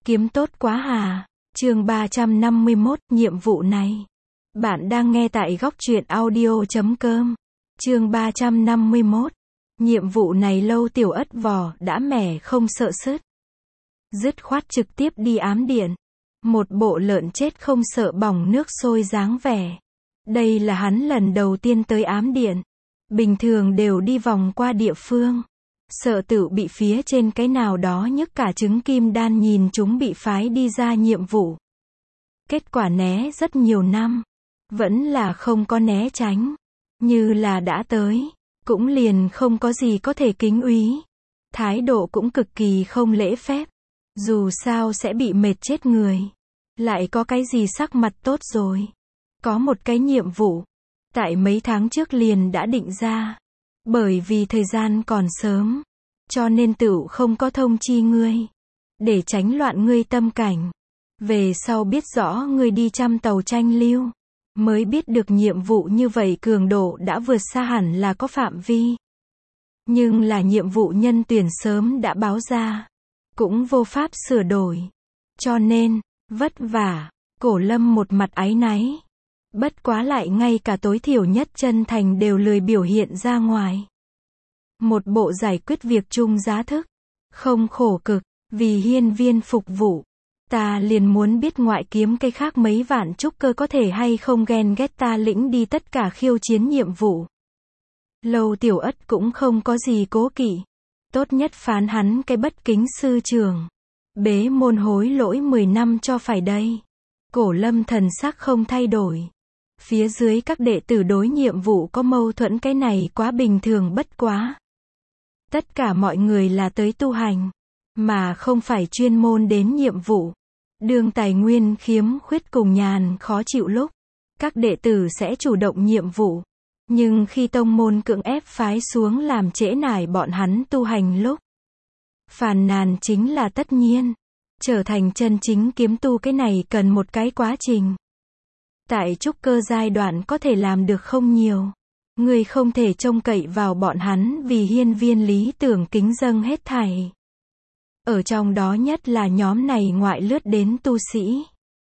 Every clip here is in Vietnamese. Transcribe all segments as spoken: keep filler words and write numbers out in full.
Kiếm tốt quá hà. Chương ba trăm năm mươi mốt, nhiệm vụ này. Bạn đang nghe tại góc truyện audio chấm com. Chương ba trăm năm mươi mốt. Nhiệm vụ này Lâu Tiểu Ất vò đã mẻ không sợ sứt. Dứt khoát trực tiếp đi ám điện. Một bộ lợn chết không sợ bỏng nước sôi dáng vẻ. Đây là hắn lần đầu tiên tới ám điện. Bình thường đều đi vòng qua địa phương. Sợ tự bị phía trên cái nào đó nhức cả trứng kim đan nhìn chúng bị phái đi ra nhiệm vụ. Kết quả né rất nhiều năm. Vẫn là không có né tránh. Như là đã tới. Cũng liền không có gì có thể kính úy. Thái độ cũng cực kỳ không lễ phép. Dù sao sẽ bị mệt chết người. Lại có cái gì sắc mặt tốt rồi. Có một cái nhiệm vụ. Tại mấy tháng trước liền đã định ra. Bởi vì thời gian còn sớm. Cho nên tựu không có thông chi ngươi. Để tránh loạn ngươi tâm cảnh. Về sau biết rõ ngươi đi trăm tàu tranh lưu. Mới biết được nhiệm vụ như vậy cường độ đã vượt xa hẳn là có phạm vi. Nhưng là nhiệm vụ nhân tuyển sớm đã báo ra. Cũng vô pháp sửa đổi. Cho nên, vất vả. Cổ Lâm một mặt áy náy. Bất quá lại ngay cả tối thiểu nhất chân thành đều lười biểu hiện ra ngoài. Một bộ giải quyết việc chung giá thức. Không khổ cực, vì hiên viên phục vụ. Ta liền muốn biết ngoại kiếm cây khác mấy vạn trúc cơ có thể hay không ghen ghét ta lĩnh đi tất cả khiêu chiến nhiệm vụ. Lâu Tiểu Ất cũng không có gì cố kỵ. Tốt nhất phán hắn cái bất kính sư trường. Bế môn hối lỗi mười năm cho phải đây. Cổ Lâm thần sắc không thay đổi. Phía dưới các đệ tử đối nhiệm vụ có mâu thuẫn cái này quá bình thường bất quá. Tất cả mọi người là tới tu hành. Mà không phải chuyên môn đến nhiệm vụ. Đường tài nguyên khiếm khuyết cùng nhàn khó chịu lúc. Các đệ tử sẽ chủ động nhiệm vụ. Nhưng khi tông môn cưỡng ép phái xuống làm trễ nải bọn hắn tu hành lúc. Phàn nàn chính là tất nhiên. Trở thành chân chính kiếm tu cái này cần một cái quá trình. Tại trúc cơ giai đoạn có thể làm được không nhiều. Người không thể trông cậy vào bọn hắn vì hiên viên lý tưởng kính dâng hết thảy. Ở trong đó nhất là nhóm này ngoại lướt đến tu sĩ.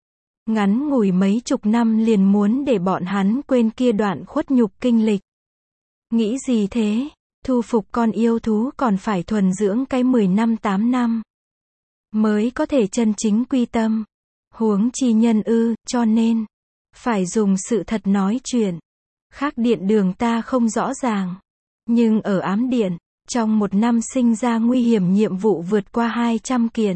Ngắn ngủi mấy chục năm liền muốn để bọn hắn quên kia đoạn khuất nhục kinh lịch. Nghĩ gì thế? Thu phục con yêu thú còn phải thuần dưỡng cái mười năm tám năm. Mới có thể chân chính quy tâm. Huống chi nhân ư, cho nên. Phải dùng sự thật nói chuyện. Khác điện đường ta không rõ ràng. Nhưng ở ám điện. Trong một năm sinh ra nguy hiểm nhiệm vụ vượt qua hai trăm kiện.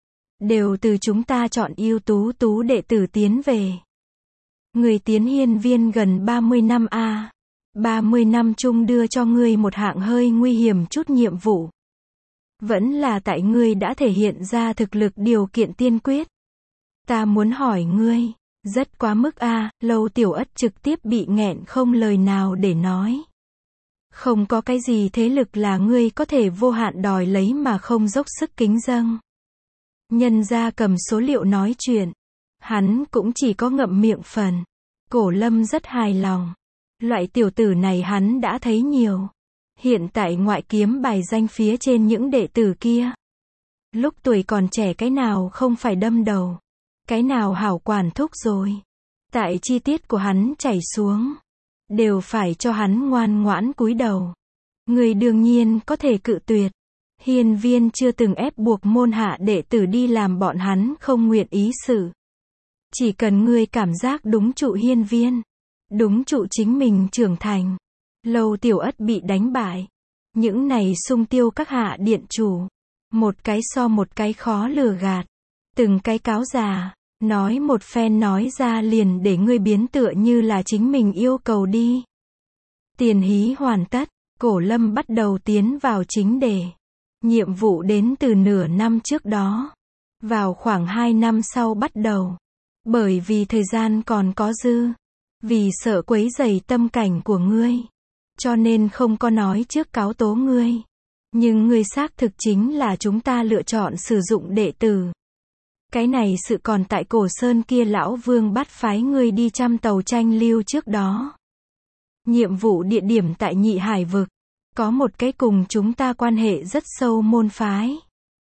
Đều từ chúng ta chọn ưu tú tú đệ tử tiến về. Người tiến hiên viên gần ba mươi năm a. ba mươi năm chung đưa cho ngươi một hạng hơi nguy hiểm chút nhiệm vụ. Vẫn là tại ngươi đã thể hiện ra thực lực điều kiện tiên quyết. Ta muốn hỏi ngươi, rất quá mức a. Lâu Tiểu Ất trực tiếp bị nghẹn không lời nào để nói. Không có cái gì thế lực là ngươi có thể vô hạn đòi lấy mà không dốc sức kính dâng. Nhân ra cầm số liệu nói chuyện. Hắn cũng chỉ có ngậm miệng phần. Cổ Lâm rất hài lòng. Loại tiểu tử này hắn đã thấy nhiều. Hiện tại ngoại kiếm bài danh phía trên những đệ tử kia. Lúc tuổi còn trẻ cái nào không phải đâm đầu. Cái nào hảo quản thúc rồi. Tại chi tiết của hắn chảy xuống. Đều phải cho hắn ngoan ngoãn cúi đầu. Người đương nhiên có thể cự tuyệt. Hiên viên chưa từng ép buộc môn hạ đệ tử đi làm bọn hắn không nguyện ý sự. Chỉ cần ngươi cảm giác đúng trụ hiên viên. Đúng trụ chính mình trưởng thành. Lâu Tiểu Ất bị đánh bại. Những này sung tiêu các hạ điện chủ. Một cái so một cái khó lừa gạt. Từng cái cáo già. Nói một phen nói ra liền để ngươi biến tựa như là chính mình yêu cầu đi. Tiền hí hoàn tất. Cổ Lâm bắt đầu tiến vào chính đề. Nhiệm vụ đến từ nửa năm trước đó. Vào khoảng hai năm sau bắt đầu. Bởi vì thời gian còn có dư. Vì sợ quấy rầy tâm cảnh của ngươi. Cho nên không có nói trước cáo tố ngươi. Nhưng ngươi xác thực chính là chúng ta lựa chọn sử dụng đệ tử. Cái này sự còn tại Cổ Sơn kia lão vương bắt phái ngươi đi trăm tàu tranh lưu trước đó. Nhiệm vụ địa điểm tại Nhị Hải vực. Có một cái cùng chúng ta quan hệ rất sâu môn phái.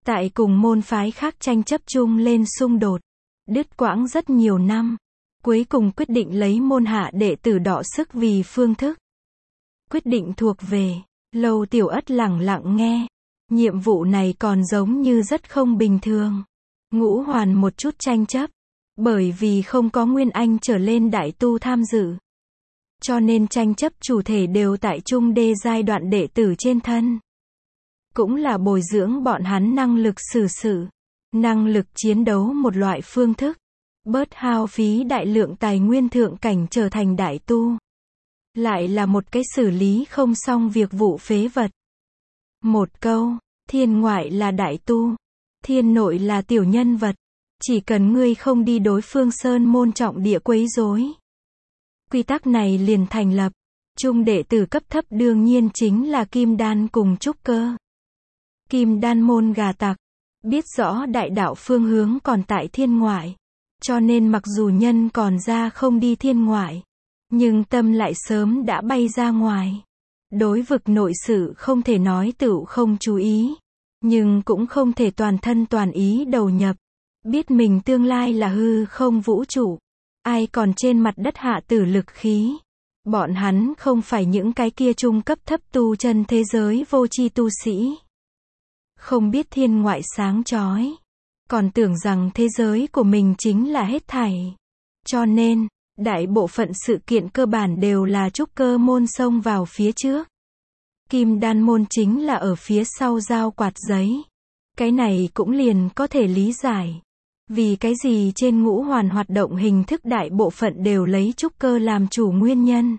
Tại cùng môn phái khác tranh chấp chung lên xung đột, đứt quãng rất nhiều năm, cuối cùng quyết định lấy môn hạ đệ tử đọ sức vì phương thức. Quyết định thuộc về, Lâu Tiểu Ất lẳng lặng nghe, nhiệm vụ này còn giống như rất không bình thường. Ngũ hoàn một chút tranh chấp, bởi vì không có nguyên anh trở lên đại tu tham dự. Cho nên tranh chấp chủ thể đều tại trung đê giai đoạn đệ tử trên thân. Cũng là bồi dưỡng bọn hắn năng lực xử sự, năng lực chiến đấu một loại phương thức, bớt hao phí đại lượng tài nguyên thượng cảnh trở thành đại tu. Lại là một cái xử lý không xong việc vụ phế vật. Một câu, thiên ngoại là đại tu, thiên nội là tiểu nhân vật, chỉ cần ngươi không đi đối phương sơn môn trọng địa quấy rối. Quy tắc này liền thành lập, trung đệ tử cấp thấp đương nhiên chính là kim đan cùng trúc cơ. Kim đan môn gà tặc, biết rõ đại đạo phương hướng còn tại thiên ngoại, cho nên mặc dù nhân còn ra không đi thiên ngoại, nhưng tâm lại sớm đã bay ra ngoài. Đối vực nội sự không thể nói tựu không chú ý, nhưng cũng không thể toàn thân toàn ý đầu nhập. Biết mình tương lai là hư không vũ trụ, ai còn trên mặt đất hạ tử lực khí. Bọn hắn không phải những cái kia trung cấp thấp tu chân thế giới vô tri tu sĩ. Không biết thiên ngoại sáng chói, còn tưởng rằng thế giới của mình chính là hết thảy. Cho nên, đại bộ phận sự kiện cơ bản đều là trúc cơ môn xông vào phía trước. Kim đan môn chính là ở phía sau dao quạt giấy. Cái này cũng liền có thể lý giải. Vì cái gì trên ngũ hoàn hoạt động hình thức đại bộ phận đều lấy trúc cơ làm chủ nguyên nhân.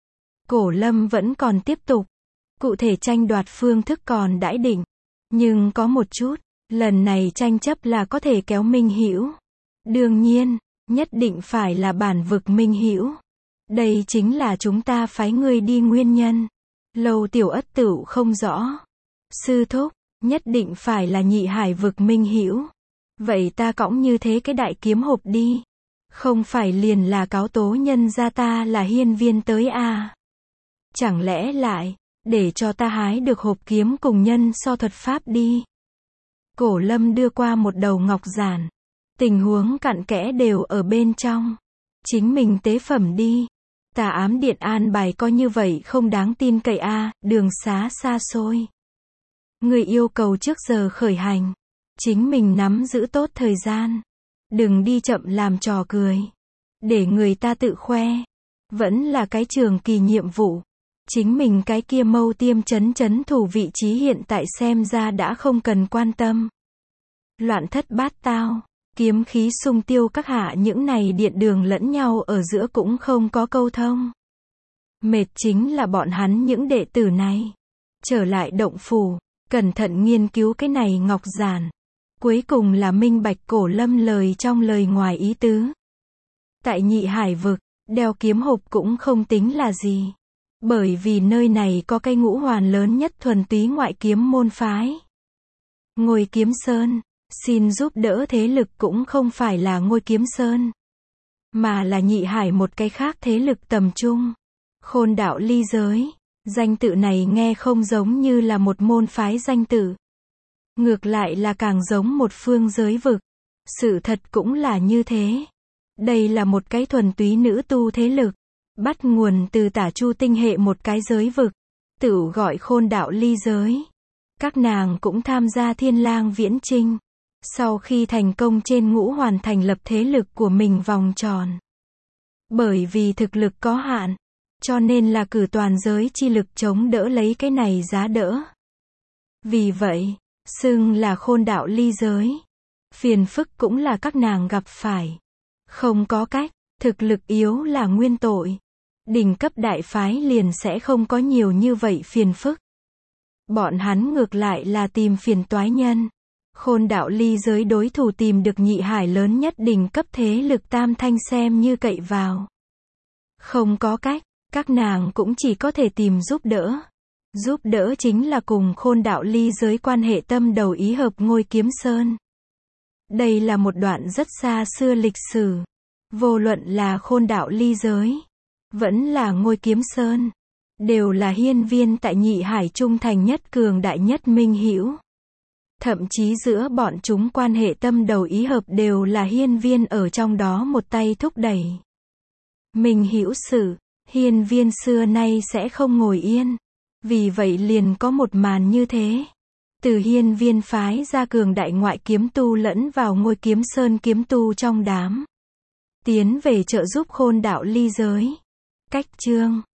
Cổ Lâm vẫn còn tiếp tục. Cụ thể tranh đoạt phương thức còn đãi định. Nhưng có một chút, lần này tranh chấp là có thể kéo Minh Hữu. Đương nhiên, nhất định phải là bản vực Minh Hữu. Đây chính là chúng ta phái ngươi đi nguyên nhân. Lâu Tiểu Ất tựu không rõ. Sư thúc, nhất định phải là nhị hải vực Minh Hữu. Vậy ta cõng như thế cái đại kiếm hộp đi. Không phải liền là cáo tố nhân gia ta là hiên viên tới à. Chẳng lẽ lại, để cho ta hái được hộp kiếm cùng nhân so thuật pháp đi. Cổ Lâm đưa qua một đầu ngọc giản. Tình huống cặn kẽ đều ở bên trong. Chính mình tế phẩm đi. Tà ám điện an bài coi như vậy không đáng tin cậy a, à, đường xá xa xôi. Người yêu cầu trước giờ khởi hành. Chính mình nắm giữ tốt thời gian. Đừng đi chậm làm trò cười. Để người ta tự khoe. Vẫn là cái trường kỳ nhiệm vụ. Chính mình cái kia mâu tiêm chấn chấn thủ vị trí hiện tại xem ra đã không cần quan tâm. Loạn thất bát tao, kiếm khí xung tiêu các hạ những này điện đường lẫn nhau ở giữa cũng không có câu thông. Mệt chính là bọn hắn những đệ tử này. Trở lại động phủ, cẩn thận nghiên cứu cái này ngọc giản. Cuối cùng là minh bạch Cổ Lâm lời trong lời ngoài ý tứ. Tại nhị hải vực, đeo kiếm hộp cũng không tính là gì. Bởi vì nơi này có cây ngũ hoàn lớn nhất thuần túy ngoại kiếm môn phái. Ngôi Kiếm Sơn, xin giúp đỡ thế lực cũng không phải là Ngôi Kiếm Sơn, mà là nhị hải một cái khác thế lực tầm trung. Khôn đạo ly giới, danh tự này nghe không giống như là một môn phái danh tự. Ngược lại là càng giống một phương giới vực. Sự thật cũng là như thế. Đây là một cái thuần túy nữ tu thế lực. Bắt nguồn từ Tả Chu tinh hệ một cái giới vực. Tự gọi khôn đạo ly giới. Các nàng cũng tham gia Thiên Lang viễn chinh. Sau khi thành công trên ngũ hoàn thành lập thế lực của mình vòng tròn. Bởi vì thực lực có hạn, cho nên là cử toàn giới chi lực chống đỡ lấy cái này giá đỡ. Vì vậy, xưng là khôn đạo ly giới. Phiền phức cũng là các nàng gặp phải. Không có cách, thực lực yếu là nguyên tội. Đỉnh cấp đại phái liền sẽ không có nhiều như vậy phiền phức. Bọn hắn ngược lại là tìm phiền toái nhân. Khôn đạo ly giới đối thủ tìm được nhị hải lớn nhất đỉnh cấp thế lực Tam Thanh xem như cậy vào. Không có cách, các nàng cũng chỉ có thể tìm giúp đỡ. Giúp đỡ chính là cùng khôn đạo ly giới quan hệ tâm đầu ý hợp Ngôi Kiếm Sơn. Đây là một đoạn rất xa xưa lịch sử. Vô luận là khôn đạo ly giới, vẫn là Ngôi Kiếm Sơn, đều là hiên viên tại nhị hải trung thành nhất cường đại nhất minh hữu. Thậm chí giữa bọn chúng quan hệ tâm đầu ý hợp đều là hiên viên ở trong đó một tay thúc đẩy. Mình hữu sự, hiên viên xưa nay sẽ không ngồi yên. Vì vậy liền có một màn như thế. Từ hiên viên phái ra cường đại ngoại kiếm tu lẫn vào ngôi kiếm sơn kiếm tu trong đám. Tiến về trợ giúp khôn đạo ly giới. Cách chương